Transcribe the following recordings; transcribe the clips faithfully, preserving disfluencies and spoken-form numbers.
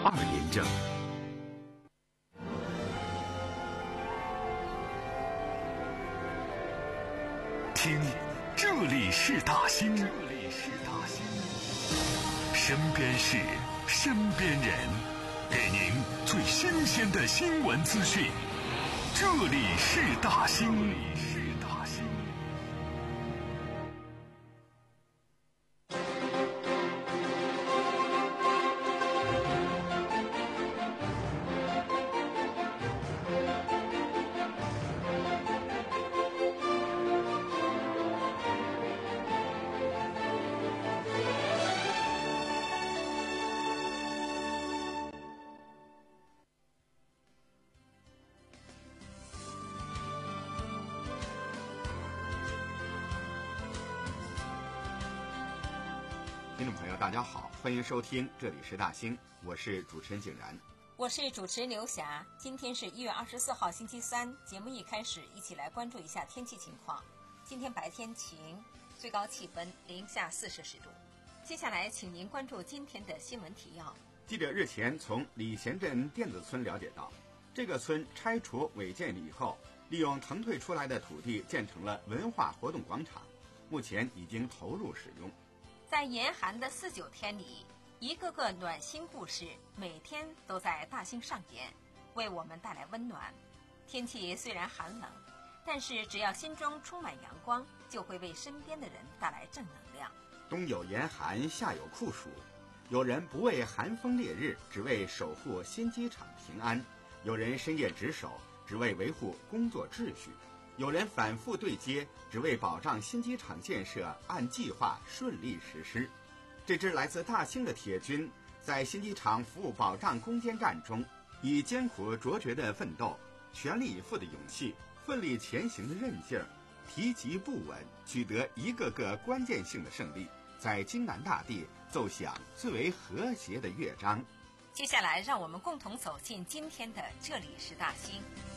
二连政。听，这里是大兴，这里是大兴，身边事，身边人，给您最新鲜的新闻资讯。这里是大兴，这里是大兴。 听众朋友大家好，欢迎收听这里是大兴，我是主持人景然， 我是主持人刘霞。今天是一月二十四号星期三，节目一开始一起来关注一下天气情况。今天白天晴，最高气温零下四摄氏度。接下来请您关注今天的新闻提要。 记者日前从礼贤镇电子村了解到，这个村拆除违建以后，利用腾退出来的土地建成了文化活动广场，目前已经投入使用。 在严寒的四九天里，一个个暖心故事每天都在大兴上演，为我们带来温暖。天气虽然寒冷，但是只要心中充满阳光，就会为身边的人带来正能量。 冬有严寒，夏有酷暑，有人不畏寒风烈日，只为守护新机场平安；有人深夜值守，只为维护工作秩序；有人反复对接，只为保障新机场建设按计划顺利实施。这支来自大兴的铁军，在新机场服务保障攻坚战中，以艰苦卓绝的奋斗、全力以赴的勇气、奋力前行的韧劲儿、提及不稳，取得一个个关键性的胜利，在京南大地奏响最为和谐的乐章。 接下来，让我们共同走进今天的这里是大兴。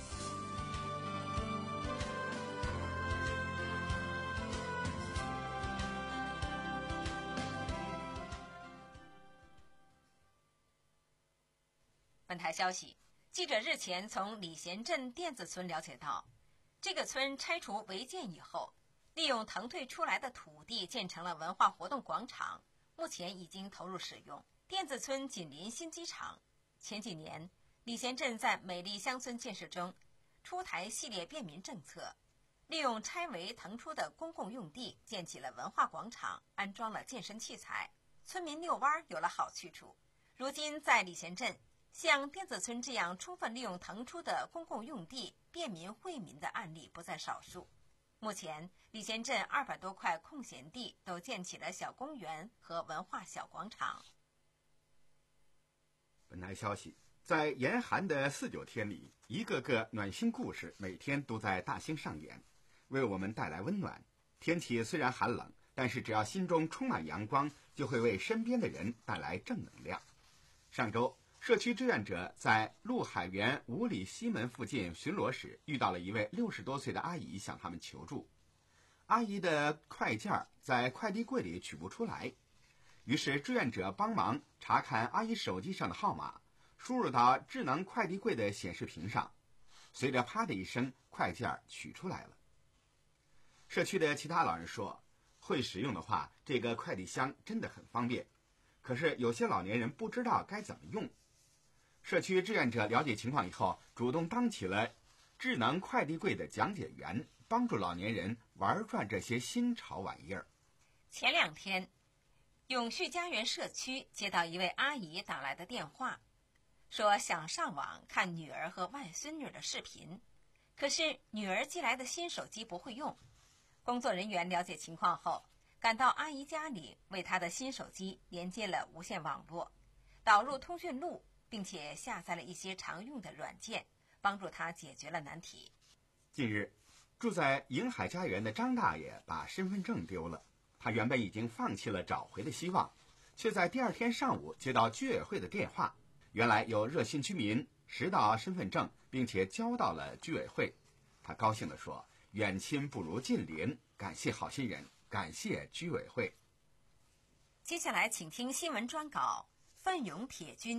本台消息，记者日前从礼贤镇电子村了解到，这个村拆除违建以后，利用腾退出来的土地建成了文化活动广场，目前已经投入使用。电子村紧邻新机场，前几年礼贤镇在美丽乡村建设中出台系列便民政策，利用拆违腾出的公共用地建起了文化广场，安装了健身器材，村民遛弯有了好去处。如今在礼贤镇，像电子村这样充分利用腾出的公共用地便民惠民的案例不在少数。目前礼贤镇二百多块空闲地都建起了小公园和文化小广场。 本台消息，在严寒的四九天里，一个个暖心故事每天都在大兴上演，为我们带来温暖。天气虽然寒冷，但是只要心中充满阳光，就会为身边的人带来正能量。上周社区志愿者在陆海园五里西门附近巡逻时，遇到了一位六十多岁的阿姨向他们求助。阿姨的快件在快递柜里取不出来，于是志愿者帮忙查看阿姨手机上的号码，输入到智能快递柜的显示屏上，随着啪的一声，快件取出来了。社区的其他老人说，会使用的话，这个快递箱真的很方便，可是有些老年人不知道该怎么用。社区志愿者了解情况以后，主动当起了智能快递柜的讲解员，帮助老年人玩转这些新潮玩意儿。 前两天，永续家园社区接到一位阿姨打来的电话，说想上网看女儿和外孙女的视频，可是女儿寄来的新手机不会用。工作人员了解情况后，赶到阿姨家里，为她的新手机连接了无线网络，导入通讯录，并且下载了一些常用的软件，帮助她解决了难题。 近日，住在迎海家园的张大爷把身份证丢了，他原本已经放弃了找回的希望，却在第二天上午接到居委会的电话，原来有热心居民拾到身份证，并且交到了居委会。他高兴地说，远亲不如近邻，感谢好心人，感谢居委会。 接下来请听新闻专稿，奋勇铁军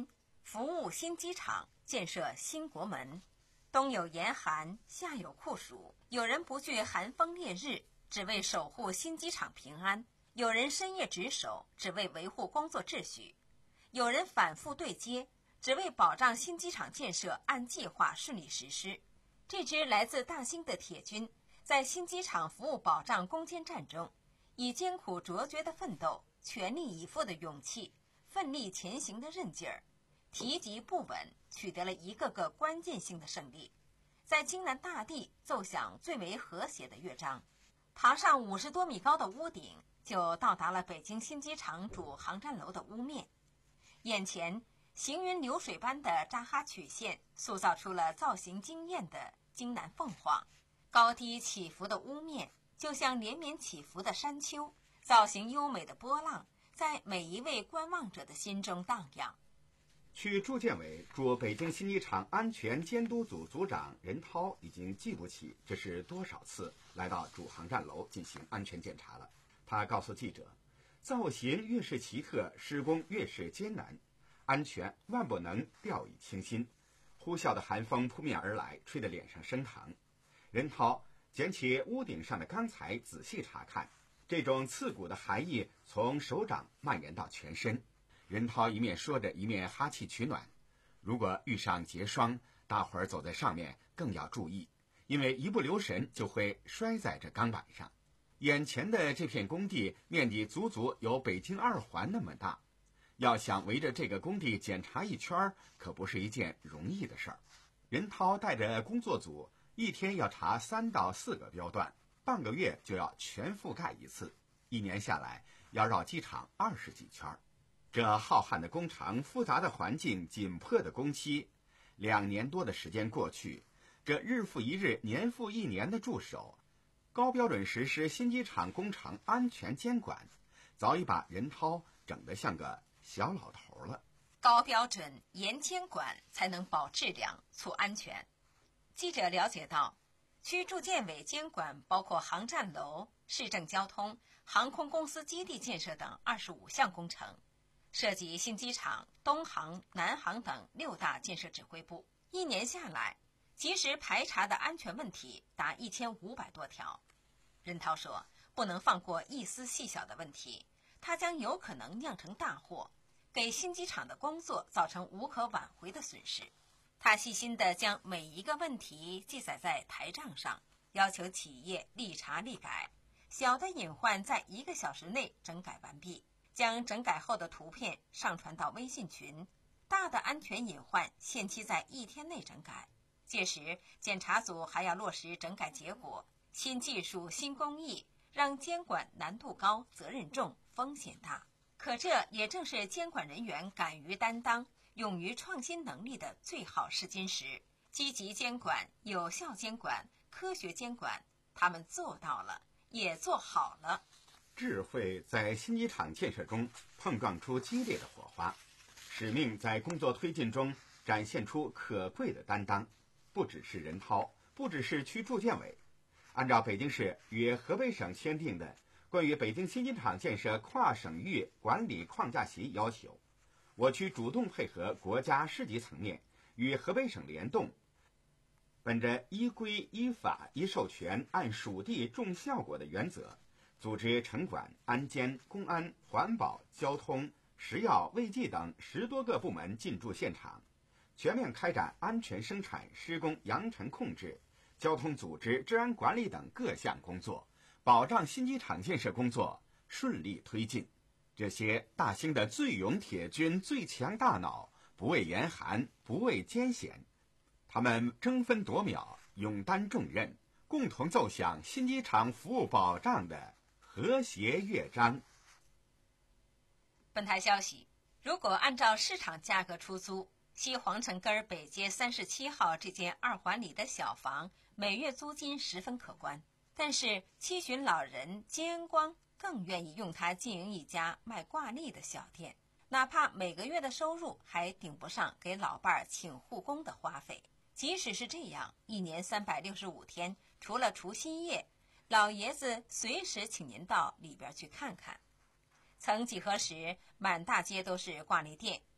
服务新机场，建设新国门。东有严寒，夏有酷暑，有人不惧寒风烈日，只为守护新机场平安；有人深夜值守，只为维护工作秩序；有人反复对接，只为保障新机场建设按计划顺利实施。这支来自大兴的铁军，在新机场服务保障攻坚战中，以艰苦卓绝的奋斗、全力以赴的勇气、奋力前行的韧劲儿，提及不稳，取得了一个个关键性的胜利，在京南大地奏响最为和谐的乐章。爬上五十多米高的屋顶，就到达了北京新机场主航站楼的屋面。眼前行云流水般的扎哈曲线，塑造出了造型惊艳的京南凤凰。高低起伏的屋面，就像连绵起伏的山丘，造型优美的波浪，在每一位观望者的心中荡漾。 区住建委驻北京新机场安全监督组组长任涛已经记不起这是多少次来到主航站楼进行安全检查了。他告诉记者，造型越是奇特，施工越是艰难，安全万不能掉以轻心。呼啸的寒风扑面而来，吹得脸上生疼。任涛捡起屋顶上的钢材仔细查看，这种刺骨的寒意从手掌蔓延到全身。任涛一面说着，一面哈气取暖。如果遇上结霜，大伙儿走在上面更要注意，因为一不留神就会摔在这钢板上。眼前的这片工地面积足足有北京二环那么大，要想围着这个工地检查一圈，可不是一件容易的事儿。任涛带着工作组，一天要查三到四个标段，半个月就要全覆盖一次，一年下来要绕机场二十几圈。这浩瀚的工程、复杂的环境、紧迫的工期，两年多的时间过去，这日复一日、年复一年的驻守，高标准实施新机场工程安全监管，早已把任涛整得像个小老头了。 高标准、严监管，才能保质量、促安全。记者了解到，区住建委监管包括航站楼、市政交通、航空公司基地建设等二十五项工程，涉及新机场、东航、南航等六大建设指挥部。一年下来，及时排查的安全问题达一千五百多条。任涛说，不能放过一丝细小的问题，它将有可能酿成大祸，给新机场的工作造成无可挽回的损失。他细心地将每一个问题记载在台账上，要求企业立查立改，小的隐患在一个小时内整改完毕，将整改后的图片上传到微信群，大的安全隐患限期在一天内整改。届时检查组还要落实整改结果。新技术、新工艺让监管难度高、责任重、风险大，可这也正是监管人员敢于担当、勇于创新能力的最好试金石。积极监管、有效监管、科学监管，他们做到了，也做好了。 智慧在新机场建设中碰撞出激烈的火花，使命在工作推进中展现出可贵的担当。不只是任涛，不只是区住建委，按照北京市与河北省签订的《关于北京新机场建设跨省域管理框架协议》要求，我区主动配合国家市级层面与河北省联动，本着依规依法依授权按属地重效果的原则，组织城管、安监、公安、环保、交通、食药、卫计等十多个部门进驻现场，全面开展安全生产、施工扬尘控制、交通组织、治安管理等各项工作，保障新机场建设工作顺利推进。这些大兴的最勇铁军、最强大脑，不畏严寒，不畏艰险，他们争分夺秒，勇担重任，共同奏响新机场服务保障的和谐乐章。 本台消息，如果按照市场价格出租，西皇城根北街三十七号这间二环里的小房，每月租金十分可观。但是七旬老人金恩光更愿意用它经营一家卖挂历的小店，哪怕每个月的收入还顶不上给老伴儿请护工的花费。即使是这样，一年三百六十五天，除了除夕夜，老爷子随时请您到里边去看看。曾几何时，满大街都是挂历店，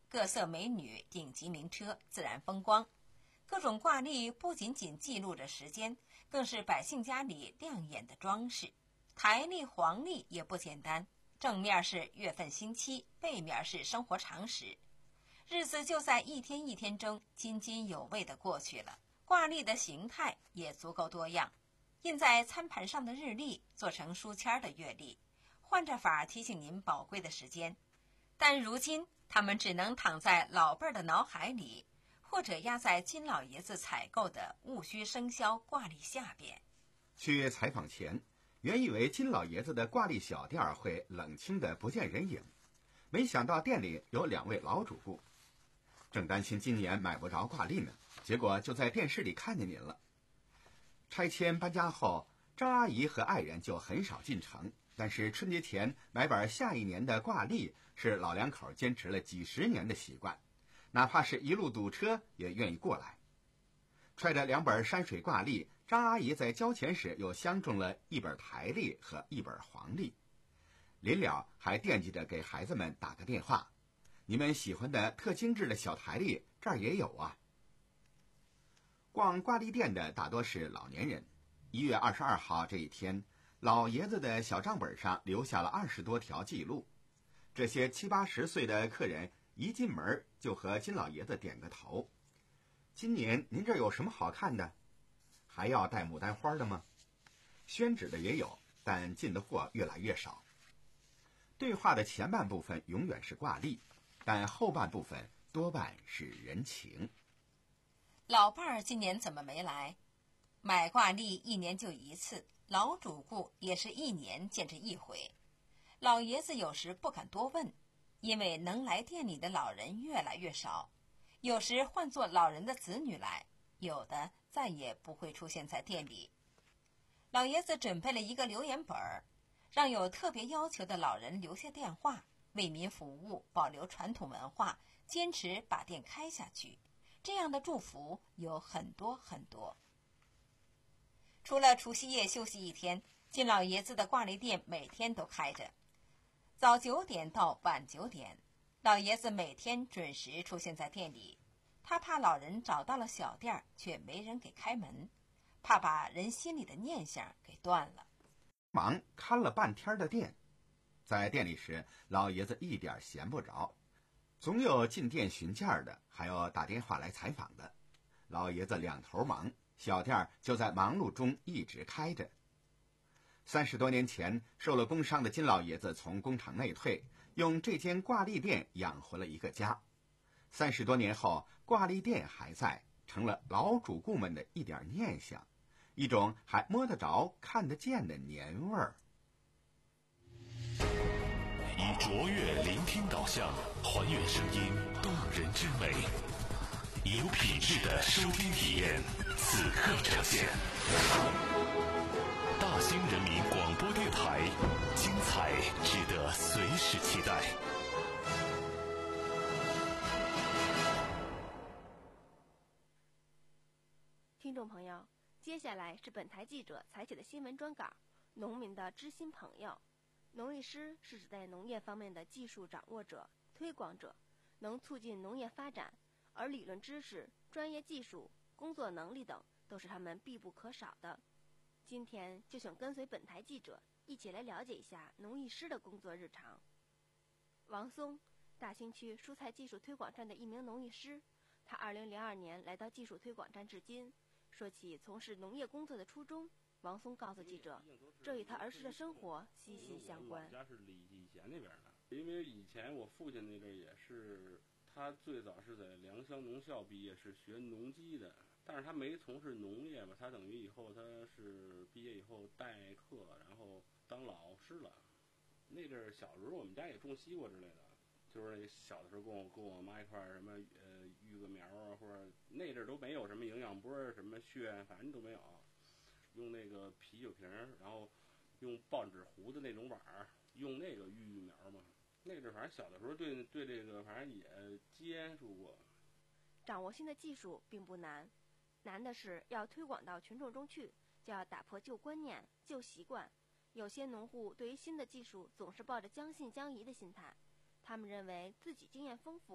各色美女、顶级名车、自然风光。各种挂历不仅仅记录着时间，更是百姓家里亮眼的装饰。台历、黄历也不简单，正面是月份星期，背面是生活常识。日子就在一天一天中津津有味地过去了。挂历的形态也足够多样，印在餐盘上的日历做成书签的月历，换着法提醒您宝贵的时间。但如今他们只能躺在老辈儿的脑海里，或者压在金老爷子采购的戊戌生肖挂历下边。 去采访前，原以为金老爷子的挂历小店会冷清的不见人影，没想到店里有两位老主顾。正担心今年买不着挂历呢，结果就在电视里看见您了。拆迁搬家后，张阿姨和爱人就很少进城，但是春节前买本下一年的挂历是老两口坚持了几十年的习惯，哪怕是一路堵车也愿意过来。揣着两本山水挂历，张阿姨在交钱时又相中了一本台历和一本黄历，临了还惦记着给孩子们打个电话，你们喜欢的特精致的小台历这儿也有啊。逛挂历店的大多是老年人。一月二十二号这一天，老爷子的小账本上留下了二十多条记录。这些七八十岁的客人一进门就和金老爷子点个头：“今年您这儿有什么好看的？还要带牡丹花的吗？”宣纸的也有，但进的货越来越少。对话的前半部分永远是挂历，但后半部分多半是人情。 老伴儿今年怎么没来？买挂历一年就一次，老主顾也是一年见这一回。老爷子有时不敢多问，因为能来店里的老人越来越少，有时换作老人的子女来，有的再也不会出现在店里。老爷子准备了一个留言本儿，让有特别要求的老人留下电话，为民服务，保留传统文化，坚持把店开下去。这样的祝福有很多很多。除了除夕夜休息一天，金老爷子的挂历店每天都开着，早九点到晚九点，老爷子每天准时出现在店里。他怕老人找到了小店却没人给开门，怕把人心里的念想给断了。 忙看了半天的店，在店里时，老爷子一点闲不着，总有进店询价的，还有打电话来采访的。老爷子两头忙，小店就在忙碌中一直开着。三十多年前，受了工伤的金老爷子从工厂内退，用这间挂历店养活了一个家。三十多年后，挂历店还在，成了老主顾们的一点念想，一种还摸得着、看得见的年味儿。 以卓越聆听导向，还原声音动人之美，以有品质的收听体验，此刻呈现。大兴人民广播电台，精彩值得随时期待。 听众朋友，接下来是本台记者采写的新闻专稿《农民的知心朋友》。农艺师是指在农业方面的技术掌握者、推广者，能促进农业发展，而理论知识、专业技术、工作能力等都是他们必不可少的。今天就想跟随本台记者一起来了解一下农艺师的工作日常。王松，大兴区蔬菜技术推广站的一名农艺师，他二零零二年来到技术推广站至今。说起从事农业工作的初衷，王松告诉记者，这与他儿时的生活息息相关。 我家是礼礼贤那边的，因为以前我父亲那阵也是，他最早是在良乡农校毕业，是学农机的，但是他没从事农业吧，他等于以后他是毕业以后代课，然后当老师了。那阵儿小时候我们家也种西瓜之类的。就是那小的时候跟我跟我妈一块儿什么呃育个苗啊，或者那阵儿都没有什么营养波什么血，反正都没有，用那个啤酒瓶，然后用报纸糊的那种碗儿，用那个育育苗嘛。那阵儿反正小的时候对对这个反正也接触过。 掌握新的技术并不难，难的是要推广到群众中去，就要打破旧观念、旧习惯。有些农户对于新的技术总是抱着将信将疑的心态。他们认为自己经验丰富，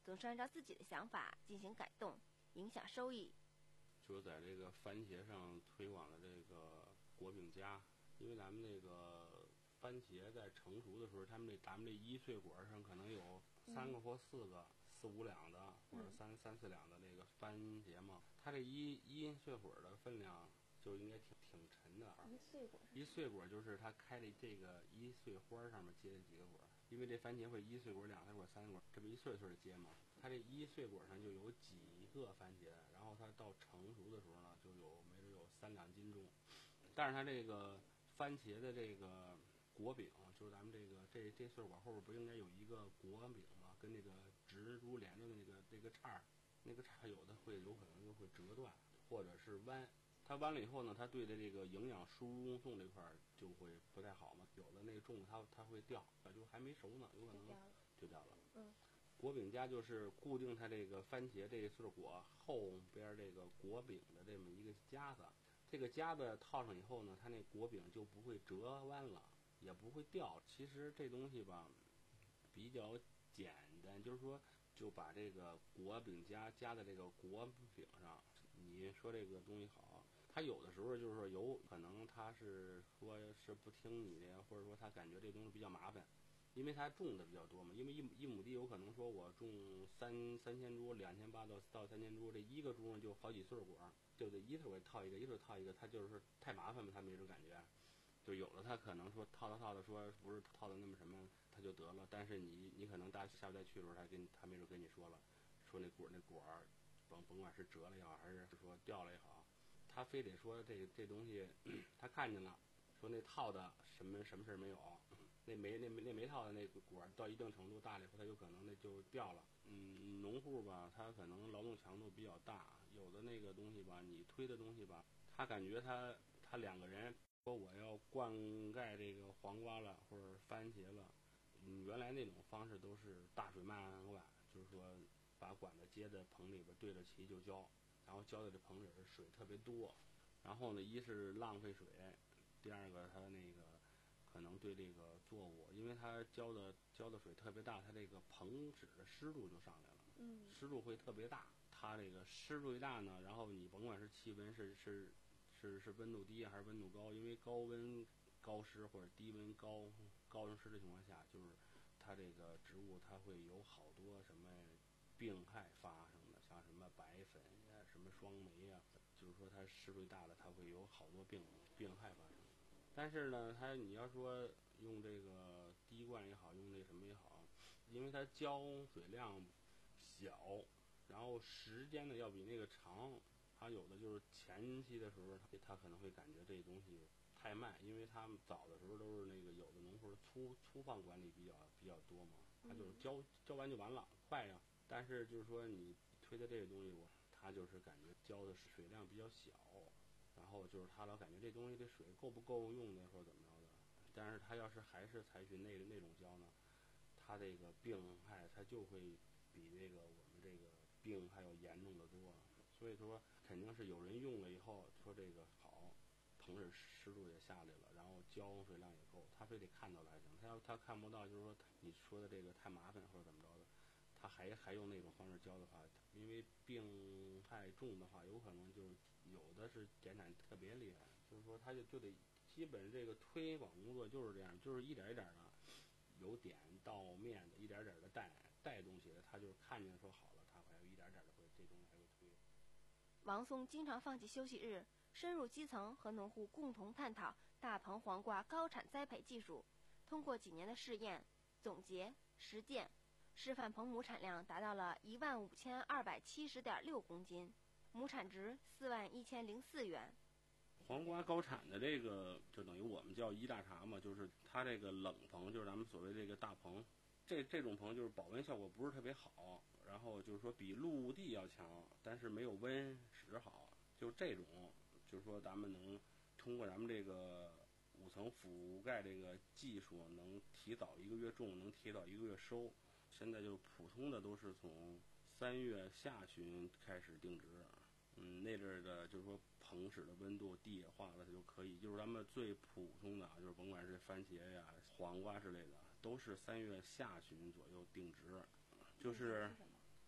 总是按照自己的想法进行改动，影响收益。 就是在这个番茄上推广的这个果饼夹，因为咱们这个番茄在成熟的时候，他们这咱们这一穗果上可能有三个或四个、嗯、四五两的，或者三、嗯、三四两的那个番茄嘛，它这一一穗果的分量就应该挺挺沉的啊。 一穗果， 一穗果就是它开的这个一穗花上面结的几个果，因为这番茄会一穗果、两穗果、三穗果，这么一穗穗的结嘛。它这一穗果上就有几个番茄，然后它到成熟的时候呢，就有没准有三两斤重。但是它这个番茄的这个果饼，就是咱们这个这这穗果后边不应该有一个果饼吗？跟那个植株连着的那个那个叉，那个叉有的会有可能就会折断，或者是弯。它弯了以后呢，它对的这个营养输送这块就会不太好嘛。有的那个种它它会掉，就还没熟呢，有可能就掉了。 嗯。 果饼夹就是固定它这个番茄这穗果后边这个果饼的这么一个夹子，这个夹子套上以后呢，它那果饼就不会折弯了，也不会掉。其实这东西吧比较简单，就是说就把这个果饼夹夹在这个果饼上。你说这个东西好，他有的时候就是说有可能他是说是不听你的，或者说他感觉这东西比较麻烦，因为他种的比较多嘛。因为一一亩地有可能说我种三三千株、两千八到到三千株，这一个株上就好几穗果，就得一穗套一个，一穗套一个，他就是说太麻烦嘛，他没这种感觉。就有的他可能说套套套的说不是套的那么什么，他就得了。但是你你可能大下不再去的时候，他跟他没准跟你说了，说那果那果甭甭管是折了也好，还是说掉了也好，他非得说这这东西他看见了，说那套的什么什么事没有，那没那那没套的那个果到一定程度大了以后，他有可能那就掉了。嗯，农户吧，他可能劳动强度比较大，有的那个东西吧，你推的东西吧，他感觉他他两个人说我要灌溉这个黄瓜了或者番茄了，嗯，原来那种方式都是大水漫灌，就是说把管子接在棚里边对着齐就浇，然后浇的这棚里边水特别多，然后呢，一是浪费水，第二个它那个可能对这个作物，因为它浇的浇的水特别大，它这个棚纸的湿度就上来了， 嗯， 湿度会特别大。它这个湿度一大呢，然后你甭管是气温是是是是温度低还是温度高，因为高温高湿或者低温高高温湿的情况下，就是它这个植物它会有好多什么病害发生的，像什么白粉呀、什么霜霉呀，就是说它湿度大了，它会有好多病病害发生。但是呢，它你要说用这个滴灌也好，用那什么也好，因为它浇水量小，然后时间呢要比那个长，它有的就是前期的时候，它它可能会感觉这东西太慢，因为他们早的时候都是那个有的农户粗粗放管理比较比较多嘛，他就是浇浇完就完了，快呀。但是就是说你推的这个东西，我他就是感觉浇的水量比较小，然后就是他老感觉这东西这水够不够用的或者怎么着的。但是他要是还是采取那那种浇呢，他这个病害他就会比这个我们这个病还要严重的多。所以说肯定是有人用了以后说这个好，棚里湿度也下来了，然后浇水量也够，他非得看到了才行。他要他看不到，就是说你说的这个太麻烦或者怎么着的，他还还用那种方式浇的话，因为病害重的话，有可能就是有的是减产特别厉害，就是说他就就得基本这个推广工作就是这样，就是一点一点的由点到面的，一点点的带带动起来，他就是看见说好了，他还有一点点的会这东西还会推。 王松经常放弃休息日，深入基层和农户共同探讨大棚黄瓜高产栽培技术。通过几年的试验、总结、实践，示范棚亩产量达到了一万五千二百七十点六公斤，亩产值四万一千零四元。 黄瓜高产的这个就等于我们叫一大茬嘛，就是它这个冷棚，就是咱们所谓这个大棚，这这种棚就是保温效果不是特别好，然后就是说比陆地要强，但是没有温室好，就这种就是说咱们能通过咱们这个五层覆盖这个技术，能提早一个月种，能提早一个月收。现在就普通的都是从三月下旬开始定植，嗯，那阵儿的就是说棚室的温度地也化了，它就可以，就是咱们最普通的啊，就是甭管是番茄呀、黄瓜之类的，都是三月下旬左右定植。就是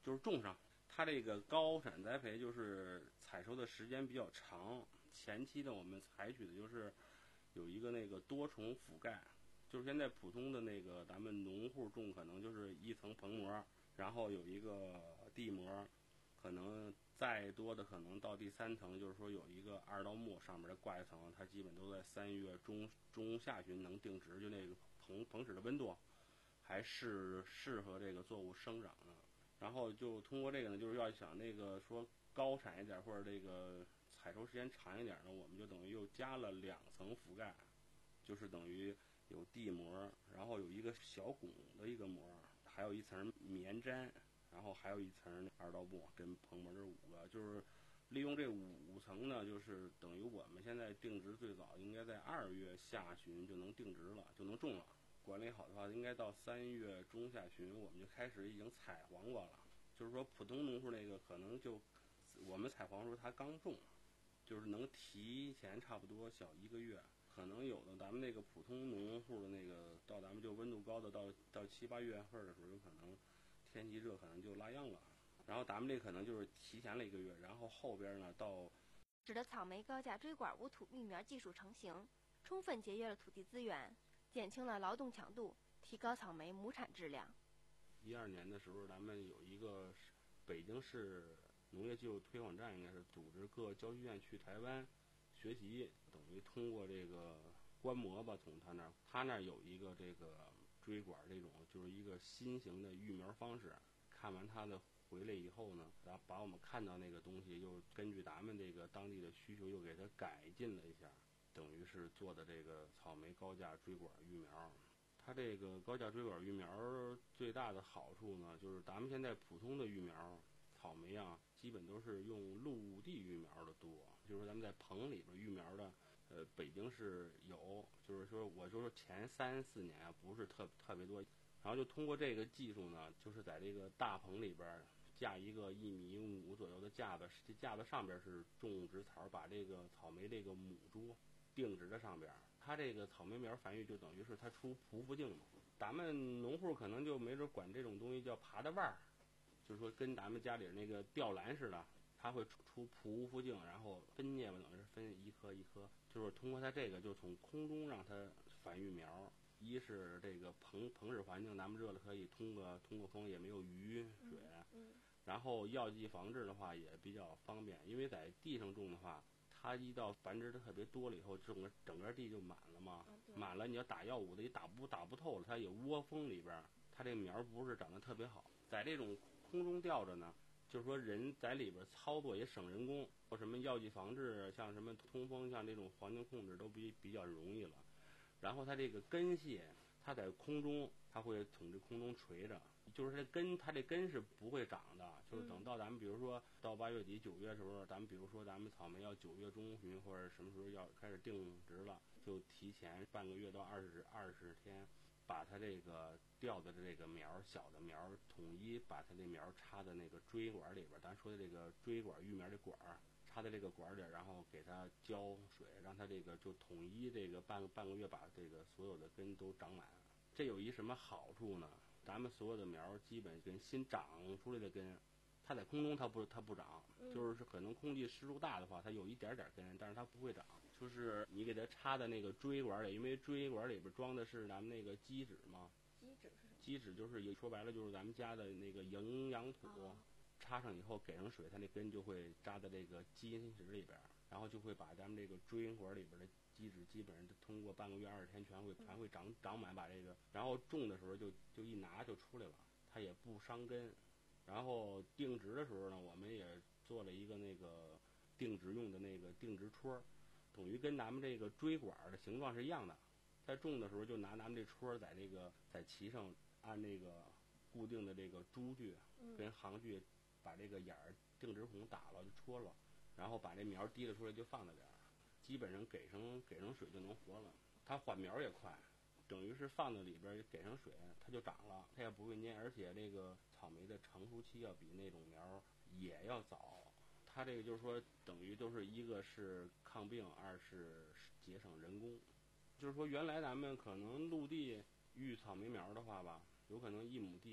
就是种上。它这个高产栽培就是采收的时间比较长，前期呢我们采取的就是有一个那个多重覆盖，就是现在普通的那个咱们农户种可能就是一层棚膜，然后有一个地膜，可能再多的可能到第三层，就是说有一个二道木上面的挂一层，它基本都在三月中中下旬能定植，就那个棚棚室的温度还是适合这个作物生长的。然后就通过这个呢，就是要想那个说高产一点或者这个采收时间长一点呢，我们就等于又加了两层覆盖，就是等于有地膜，然后有一个小拱的一个膜，还有一层棉毡，然后还有一层二道木跟棚膜，这五个就是利用这五层呢，就是等于我们现在定植最早应该在二月下旬就能定植了，就能种了。管理好的话，应该到三月中下旬我们就开始已经采黄瓜了。就是说普通农户那个可能就我们采黄的时候它刚种，就是能提前差不多小一个月。可能有的咱们那个普通农户的那个到咱们就温度高的到到七八月份的时候，有可能天气热可能就拉秧了。然后咱们这可能就是提前了一个月，然后后边呢到使得草莓高价锥管无土育苗技术成型，充分节约了土地资源，减轻了劳动强度，提高草莓亩产质量。 一二年的时候，咱们有一个北京市农业技术推广站，应该是组织各教学院去台湾学习，等于通过这个观摩吧，从他那儿，他那儿有一个这个锥管这种，就是一个新型的育苗方式。看完他的回来以后呢，然后把我们看到那个东西，又根据咱们这个当地的需求，又给它改进了一下，等于是做的这个草莓高价锥管育苗。它这个高价锥管育苗最大的好处呢，就是咱们现在普通的育苗草莓啊，基本都是用陆地育苗的多，就是说咱们在棚里边育苗的，呃，北京市有，就是说我就说前三四年啊，不是特特别多，然后就通过这个技术呢，就是在这个大棚里边架一个一米五左右的架子，这架子上边是种植槽，把这个草莓这个母株定植在上边。它这个草莓苗繁育就等于是它出匍匐茎嘛，咱们农户可能就没准管这种东西叫爬的腕儿，就是说跟咱们家里那个吊篮似的，它会出匍匐茎，然后分叶嘛，等于是分一颗一颗，就是通过它这个就从空中让它繁育苗。一是这个棚棚室环境咱们热了可以通过通过风，也没有雨水， 嗯嗯、 然后药剂防治的话也比较方便，因为在地上种的话，它一到繁殖的特别多了以后，整个整个地就满了嘛， 啊、 满了你要打药物的也打不打不透了，它有窝蜂里边，它这苗不是长得特别好。在这种空中吊着呢，就是说人在里边操作也省人工，或什么药剂防治，像什么通风，像这种环境控制都比比较容易了。然后它这个根系，它在空中，它会从这空中垂着，就是这根，它这根是不会长的。就是等到咱们比如说到八月底九月的时候，咱们比如说咱们草莓要九月中旬或者什么时候要开始定植了，就提前半个月到二十二十天，把它这个吊的这个苗小的苗统一把它这苗插在那个锥管里边，咱说的这个锥管育苗的管儿。插在这个管里，然后给它浇水，让它这个就统一这个半个半个月把这个所有的根都长满。这有一什么好处呢？咱们所有的苗基本跟新长出来的根，它在空中它不它不长，就是可能空气湿度大的话，它有一点点根，但是它不会长。就是你给它插在那个锥管里，因为锥管里边装的是咱们那个基质嘛。 基质是什么？ 基质就是说白了就是咱们家的那个营养土。哦，插上以后给上水，它那根就会扎在这个基因质里边，然后就会把咱们这个锥管里边的基质基本上通过半个月二十天全会全会长长满，把这个然后种的时候就就一拿就出来了，它也不伤根。然后定植的时候呢，我们也做了一个那个定植用的那个定植戳，等于跟咱们这个锥管的形状是一样的。在种的时候就拿咱们这戳在这个在旗上按那个固定的这个珠具跟行具，把这个眼儿定植孔打了就戳了，然后把这苗提了出来就放在这儿，基本上给上给上水就能活了。它缓苗也快，等于是放在里边给上水它就长了，它也不会蔫，而且这个草莓的成熟期要比那种苗也要早。它这个就是说等于都是一个是抗病，二是节省人工。就是说原来咱们可能陆地育草莓苗的话吧，有可能一亩地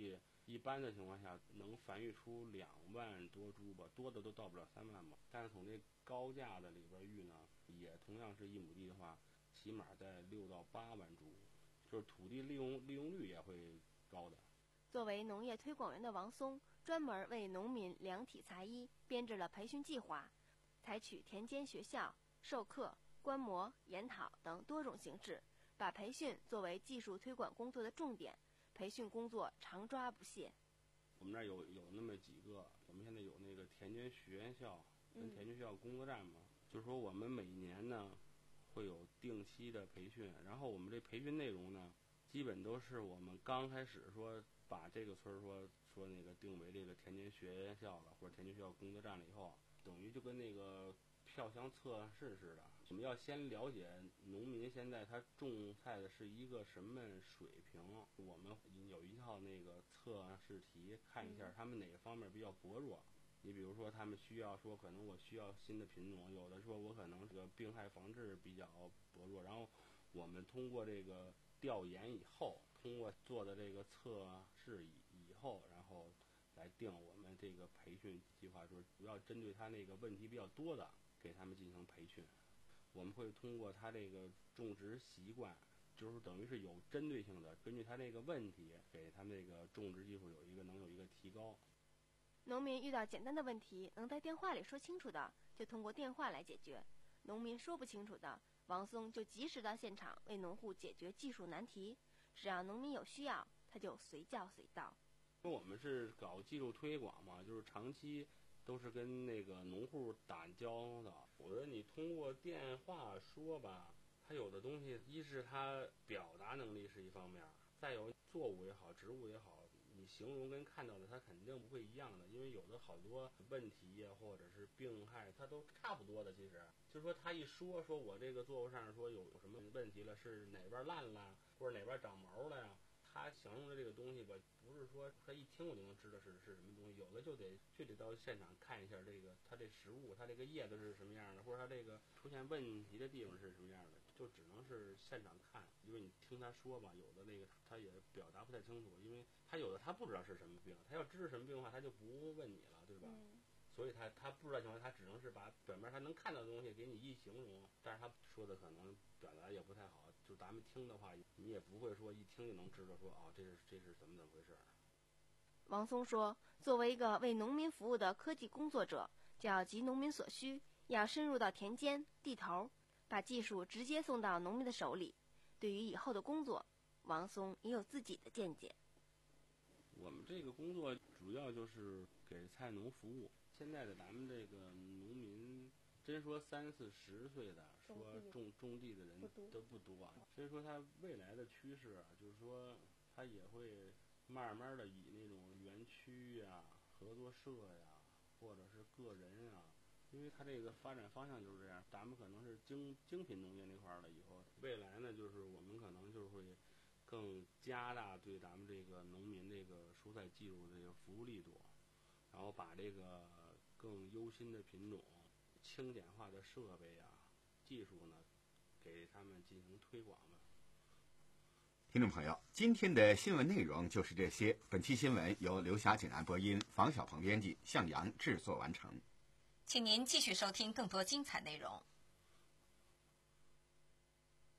一般的情况下能繁育出两万多株吧，多的都到不了三万吧。但是从这高价的里边育呢，也同样是一亩地的话，起码在六到八万株，就是土地利用利用率也会高的。 作为农业推广员的王松，专门为农民量体裁衣编制了培训计划，采取田间学校、授课、观摩、研讨等多种形式，把培训作为技术推广工作的重点。培训工作常抓不懈。 我们那儿有有那么几个，我们现在有那个田间学校跟田间学校工作站嘛，嗯、就是说我们每年呢会有定期的培训，然后我们这培训内容呢，基本都是我们刚开始说把这个村说说那个定为这个田间学校了，或者田间学校工作站了以后，等于就跟那个票箱测试似的，我们要先了解农民现在他种菜的是一个什么水平。我们有一套那个测试题，看一下他们哪个方面比较薄弱。你比如说他们需要说可能我需要新的品种，有的说我可能这个病害防治比较薄弱，然后我们通过这个调研以后，通过做的这个测试以以后，然后来定我们这个培训计划，就是主要针对他那个问题比较多的给他们进行培训。我们会通过他这个种植习惯，就是等于是有针对性的，根据他这个问题给他们这个种植技术有一个能有一个提高。 农民遇到简单的问题能在电话里说清楚的，就通过电话来解决；农民说不清楚的，王松就及时到现场为农户解决技术难题。只要农民有需要，他就随叫随到。 我们是搞技术推广嘛，就是长期都是跟那个农户打交道。我觉得你通过电话说吧，他有的东西，一是他表达能力是一方面，再有作物也好，植物也好，你形容跟看到的它肯定不会一样的，因为有的好多问题呀，或者是病害，它都差不多的。其实就是说他一说说我这个作物上说有什么问题了，是哪边烂了，或者哪边长毛了呀，他形容的这个东西吧，不是说他一听我就能知道是是什么东西，有的就得就得到现场看一下这个它这食物，它这个叶子是什么样的，或者它这个出现问题的地方是什么样的，就只能是现场看。因为你听他说吧，有的那个他也表达不太清楚，因为他有的他不知道是什么病，他要知道什么病的话，他就不问你了，对吧？嗯、所以他他不知道情况，他只能是把表面他能看到的东西给你一形容，但是他说的可能表达也不太好，就咱们听的话，你也不会说一听就能知道说哦，这是这是怎么怎么回事。 王松说，作为一个为农民服务的科技工作者，就要急农民所需，要深入到田间地头，把技术直接送到农民的手里。对于以后的工作，王松也有自己的见解。 我们这个工作主要就是给菜农服务。现在的咱们这个农民，真说三四十岁的说种种地的人都不多啊。所以说他未来的趋势啊，就是说他也会慢慢的以那种园区呀、合作社呀，或者是个人啊，因为它这个发展方向就是这样。咱们可能是精精品农业那块儿了，以后未来呢，就是我们可能就是会更加大对咱们这个农民这个蔬菜技术的这个服务力度，然后把这个更优新的品种、轻简化的设备啊、技术呢，给他们进行推广的。 听众朋友，今天的新闻内容就是这些。本期新闻由刘霞、景安播音，房小鹏编辑，向阳制作完成。 请您继续收听更多精彩内容。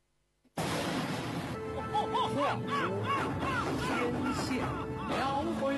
画出天下描绘。